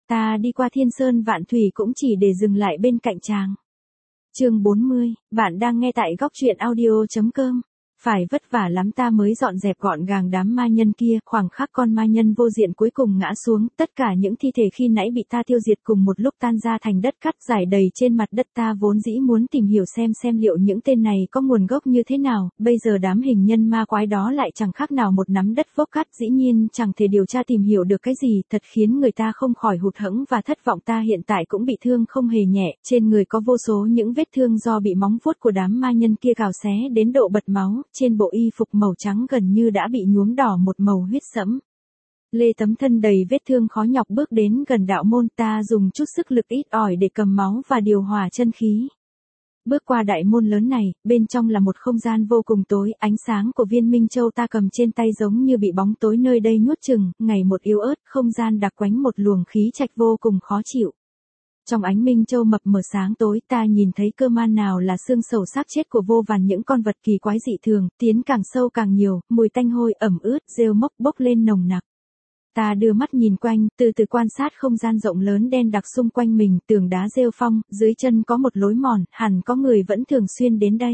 Ta đi qua thiên sơn vạn thủy cũng chỉ để dừng lại bên cạnh chàng. Chương 40, bạn đang nghe tại góc truyện audio.com. Phải vất vả lắm ta mới dọn dẹp gọn gàng đám ma nhân kia, khoảng khắc con ma nhân vô diện cuối cùng ngã xuống, tất cả những thi thể khi nãy bị ta tiêu diệt cùng một lúc tan ra thành đất cát rải đầy trên mặt đất. Ta vốn dĩ muốn tìm hiểu xem liệu những tên này có nguồn gốc như thế nào, bây giờ đám hình nhân ma quái đó lại chẳng khác nào một nắm đất vốc cát, dĩ nhiên chẳng thể điều tra tìm hiểu được cái gì, thật khiến người ta không khỏi hụt hẫng và thất vọng. Ta hiện tại cũng bị thương không hề nhẹ, trên người có vô số những vết thương do bị móng vuốt của đám ma nhân kia cào xé đến độ bật máu, trên bộ y phục màu trắng gần như đã bị nhuốm đỏ một màu huyết sẫm. Lê tấm thân đầy vết thương khó nhọc bước đến gần đạo môn, ta dùng chút sức lực ít ỏi để cầm máu và điều hòa chân khí. Bước qua đại môn lớn này, bên trong là một không gian vô cùng tối, ánh sáng của viên minh châu ta cầm trên tay giống như bị bóng tối nơi đây nuốt chửng, ngày một yếu ớt, không gian đặc quánh một luồng khí trạch vô cùng khó chịu. Trong ánh minh châu mập mờ sáng tối, ta nhìn thấy cơ man nào là xương sầu xác chết của vô vàn những con vật kỳ quái dị thường, tiến càng sâu càng nhiều, mùi tanh hôi ẩm ướt, rêu mốc bốc lên nồng nặc. Ta đưa mắt nhìn quanh, từ từ quan sát không gian rộng lớn đen đặc xung quanh mình, tường đá rêu phong, dưới chân có một lối mòn, hẳn có người vẫn thường xuyên đến đây.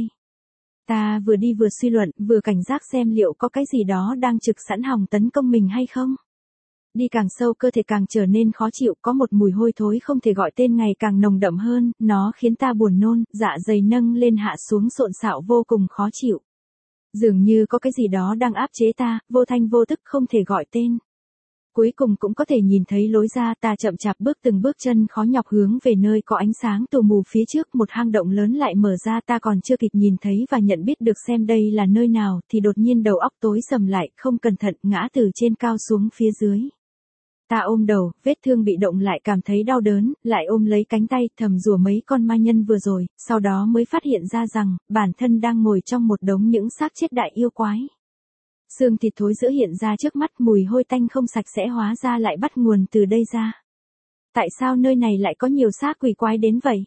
Ta vừa đi vừa suy luận, vừa cảnh giác xem liệu có cái gì đó đang trực sẵn hòng tấn công mình hay không. Đi càng sâu cơ thể càng trở nên khó chịu, có một mùi hôi thối không thể gọi tên ngày càng nồng đậm hơn, nó khiến ta buồn nôn, dạ dày nâng lên hạ xuống xộn xạo vô cùng khó chịu. Dường như có cái gì đó đang áp chế ta, vô thanh vô tức không thể gọi tên. Cuối cùng cũng có thể nhìn thấy lối ra, ta chậm chạp bước từng bước chân khó nhọc hướng về nơi có ánh sáng tù mù phía trước, một hang động lớn lại mở ra, ta còn chưa kịp nhìn thấy và nhận biết được xem đây là nơi nào, thì đột nhiên đầu óc tối sầm lại, không cẩn thận ngã từ trên cao xuống phía dưới. Ta ôm đầu, vết thương bị động lại cảm thấy đau đớn, lại ôm lấy cánh tay, thầm rủa mấy con ma nhân vừa rồi, sau đó mới phát hiện ra rằng, bản thân đang ngồi trong một đống những xác chết đại yêu quái. Xương thịt thối rữa hiện ra trước mắt, mùi hôi tanh không sạch sẽ hóa ra lại bắt nguồn từ đây ra. Tại sao nơi này lại có nhiều xác quỷ quái đến vậy?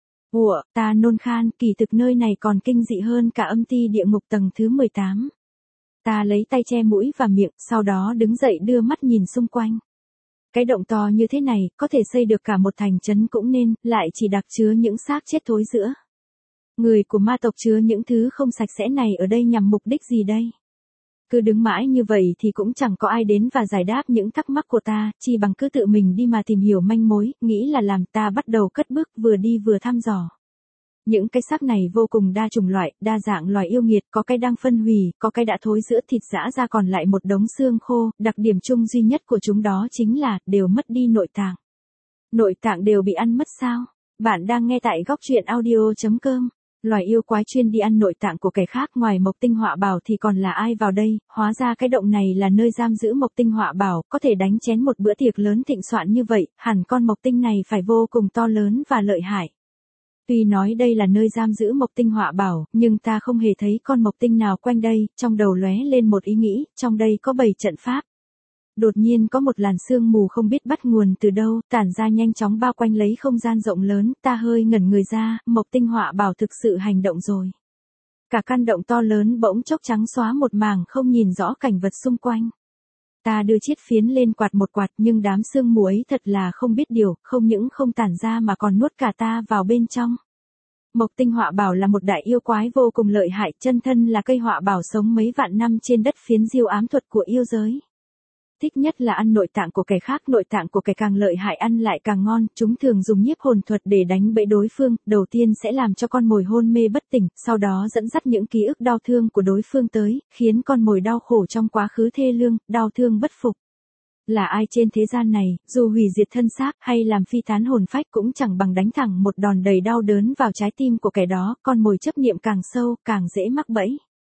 Ủa, ta nôn khan, kỳ thực nơi này còn kinh dị hơn cả âm ti địa ngục tầng thứ 18. Ta lấy tay che mũi và miệng, sau đó đứng dậy đưa mắt nhìn xung quanh. Cái động to như thế này, có thể xây được cả một thành trấn cũng nên, lại chỉ đặc chứa những xác chết thối rữa. Người của ma tộc chứa những thứ không sạch sẽ này ở đây nhằm mục đích gì đây? Cứ đứng mãi như vậy thì cũng chẳng có ai đến và giải đáp những thắc mắc của ta, chỉ bằng cứ tự mình đi mà tìm hiểu manh mối, nghĩ là làm. Ta bắt đầu cất bước vừa đi vừa thăm dò. Những cái xác này vô cùng đa chủng loại, đa dạng loài yêu nghiệt, có cái đang phân hủy, có cái đã thối rữa thịt rã ra còn lại một đống xương khô, đặc điểm chung duy nhất của chúng đó chính là, đều mất đi nội tạng. Nội tạng đều bị ăn mất sao? Bạn đang nghe tại góc truyện audio.com. Loài yêu quái chuyên đi ăn nội tạng của kẻ khác, ngoài Mộc Tinh Họa Bảo thì còn là ai vào đây, hóa ra cái động này là nơi giam giữ Mộc Tinh Họa Bảo, có thể đánh chén một bữa tiệc lớn thịnh soạn như vậy, hẳn con Mộc Tinh này phải vô cùng to lớn và lợi hại. Tuy nói đây là nơi giam giữ Mộc Tinh Họa Bảo, nhưng ta không hề thấy con Mộc Tinh nào quanh đây, trong đầu lóe lên một ý nghĩ, trong đây có 7 trận pháp. Đột nhiên có một làn sương mù không biết bắt nguồn từ đâu, tản ra nhanh chóng bao quanh lấy không gian rộng lớn, ta hơi ngẩn người ra, Mộc Tinh Họa Bảo thực sự hành động rồi. Cả căn động to lớn bỗng chốc trắng xóa một mảng, không nhìn rõ cảnh vật xung quanh. Ta đưa chiếc phiến lên quạt một quạt, nhưng đám sương mù ấy thật là không biết điều, không những không tản ra mà còn nuốt cả ta vào bên trong. Mộc Tinh Họa Bảo là một đại yêu quái vô cùng lợi hại, chân thân là cây họa bảo sống mấy vạn năm trên đất phiến diêu ám thuật của yêu giới. Thích nhất là ăn nội tạng của kẻ khác, nội tạng của kẻ càng lợi hại ăn lại càng ngon, chúng thường dùng nhiếp hồn thuật để đánh bẫy đối phương, đầu tiên sẽ làm cho con mồi hôn mê bất tỉnh, sau đó dẫn dắt những ký ức đau thương của đối phương tới, khiến con mồi đau khổ trong quá khứ thê lương, đau thương bất phục. Là ai trên thế gian này, dù hủy diệt thân xác hay làm phi tán hồn phách cũng chẳng bằng đánh thẳng một đòn đầy đau đớn vào trái tim của kẻ đó, con mồi chấp niệm càng sâu, càng dễ mắc bẫy.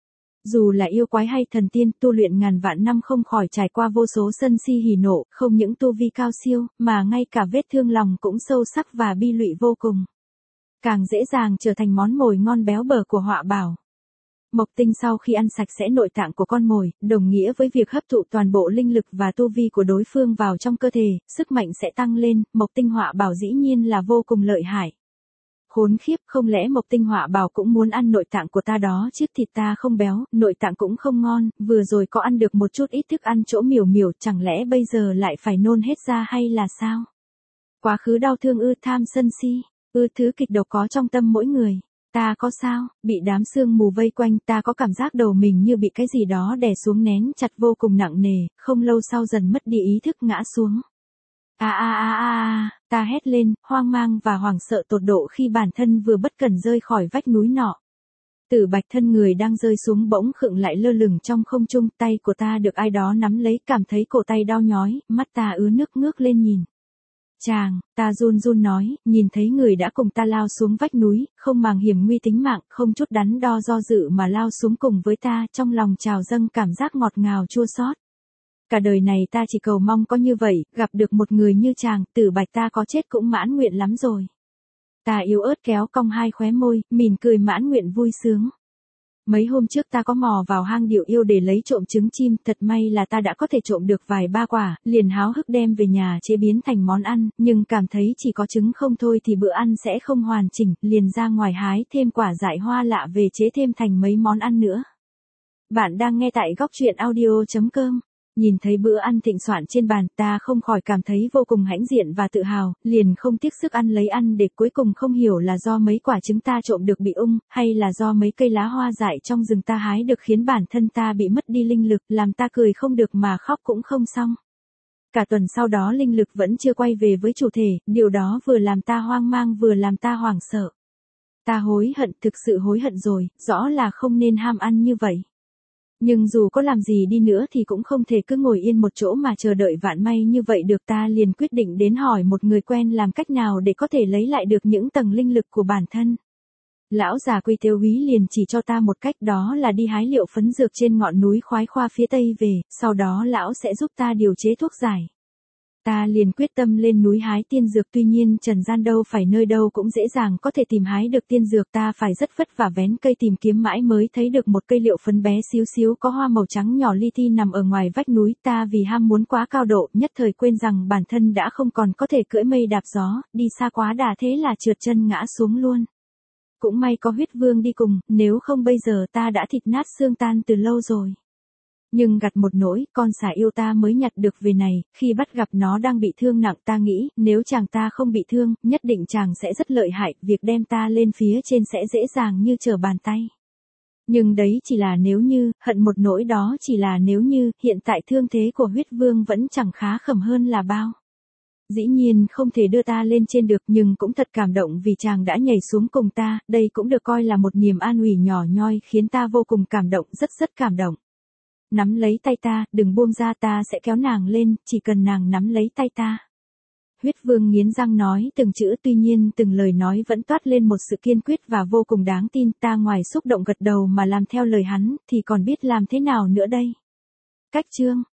Dù là yêu quái hay thần tiên, tu luyện ngàn vạn năm không khỏi trải qua vô số sân si hỉ nộ, không những tu vi cao siêu, mà ngay cả vết thương lòng cũng sâu sắc và bi lụy vô cùng. Càng dễ dàng trở thành món mồi ngon béo bở của họa bảo. Mộc Tinh sau khi ăn sạch sẽ nội tạng của con mồi, đồng nghĩa với việc hấp thụ toàn bộ linh lực và tu vi của đối phương vào trong cơ thể, sức mạnh sẽ tăng lên, Mộc Tinh Họa Bảo dĩ nhiên là vô cùng lợi hại. Khốn khiếp, không lẽ Mộc Tinh Họa Bảo cũng muốn ăn nội tạng của ta đó chứ? Thịt ta không béo, nội tạng cũng không ngon, vừa rồi có ăn được một chút ít thức ăn chỗ miểu miểu, chẳng lẽ bây giờ lại phải nôn hết ra hay là sao? Quá khứ đau thương ư, tham sân si, thứ kịch độc có trong tâm mỗi người. Ta có sao, bị đám sương mù vây quanh, ta có cảm giác đầu mình như bị cái gì đó đè xuống nén chặt vô cùng nặng nề, không lâu sau dần mất đi ý thức ngã xuống. Ta hét lên, hoang mang và hoảng sợ tột độ khi bản thân vừa bất cẩn rơi khỏi vách núi nọ. Tử Bạch thân người đang rơi xuống bỗng khựng lại lơ lửng trong không trung, tay của ta được ai đó nắm lấy, cảm thấy cổ tay đau nhói, mắt ta ứa nước ngước lên nhìn. Chàng, ta run run nói, nhìn thấy người đã cùng ta lao xuống vách núi, không màng hiểm nguy tính mạng, không chút đắn đo do dự mà lao xuống cùng với ta, trong lòng trào dâng cảm giác ngọt ngào chua xót. Cả đời này ta chỉ cầu mong có như vậy, gặp được một người như chàng, Tử Bạch ta có chết cũng mãn nguyện lắm rồi. Ta yếu ớt kéo cong hai khóe môi, mỉm cười mãn nguyện vui sướng. Mấy hôm trước ta có mò vào hang điệu yêu để lấy trộm trứng chim, thật may là ta đã có thể trộm được vài ba quả, liền háo hức đem về nhà chế biến thành món ăn, nhưng cảm thấy chỉ có trứng không thôi thì bữa ăn sẽ không hoàn chỉnh, liền ra ngoài hái thêm quả dại hoa lạ về chế thêm thành mấy món ăn nữa. Bạn đang nghe tại góc truyện audio.com. Nhìn thấy bữa ăn thịnh soạn trên bàn, ta không khỏi cảm thấy vô cùng hãnh diện và tự hào, liền không tiếc sức ăn lấy ăn để cuối cùng không hiểu là do mấy quả trứng ta trộm được bị ung, hay là do mấy cây lá hoa dại trong rừng ta hái được khiến bản thân ta bị mất đi linh lực, làm ta cười không được mà khóc cũng không xong. Cả tuần sau đó linh lực vẫn chưa quay về với chủ thể, điều đó vừa làm ta hoang mang vừa làm ta hoảng sợ. Ta hối hận, thực sự hối hận rồi, rõ là không nên ham ăn như vậy. Nhưng dù có làm gì đi nữa thì cũng không thể cứ ngồi yên một chỗ mà chờ đợi vạn may như vậy được, ta liền quyết định đến hỏi một người quen làm cách nào để có thể lấy lại được những tầng linh lực của bản thân. Lão già Quy Tiêu Úy liền chỉ cho ta một cách, đó là đi hái liệu phấn dược trên ngọn núi Khoái Khoa phía tây về, sau đó lão sẽ giúp ta điều chế thuốc giải. Ta liền quyết tâm lên núi hái tiên dược, tuy nhiên trần gian đâu phải nơi đâu cũng dễ dàng có thể tìm hái được tiên dược, ta phải rất vất vả vén cây tìm kiếm mãi mới thấy được một cây liệu phấn bé xíu xíu có hoa màu trắng nhỏ li ti nằm ở ngoài vách núi. Ta vì ham muốn quá cao độ, nhất thời quên rằng bản thân đã không còn có thể cưỡi mây đạp gió, đi xa quá đà thế là trượt chân ngã xuống luôn. Cũng may có Huyết Vương đi cùng, nếu không bây giờ ta đã thịt nát xương tan từ lâu rồi. Nhưng gặt một nỗi, con xà yêu ta mới nhặt được về này, khi bắt gặp nó đang bị thương nặng, ta nghĩ, nếu chàng ta không bị thương, nhất định chàng sẽ rất lợi hại, việc đem ta lên phía trên sẽ dễ dàng như trở bàn tay. Nhưng đấy chỉ là nếu như, hận một nỗi đó chỉ là nếu như, hiện tại thương thế của Huyết Vương vẫn chẳng khá khẩm hơn là bao. Dĩ nhiên không thể đưa ta lên trên được, nhưng cũng thật cảm động vì chàng đã nhảy xuống cùng ta, đây cũng được coi là một niềm an ủi nhỏ nhoi khiến ta vô cùng cảm động, rất cảm động. Nắm lấy tay ta, đừng buông ra, ta sẽ kéo nàng lên, chỉ cần nàng nắm lấy tay ta. Huyết Vương nghiến răng nói từng chữ, tuy nhiên từng lời nói vẫn toát lên một sự kiên quyết và vô cùng đáng tin, ta ngoài xúc động gật đầu mà làm theo lời hắn, thì còn biết làm thế nào nữa đây. Cách chương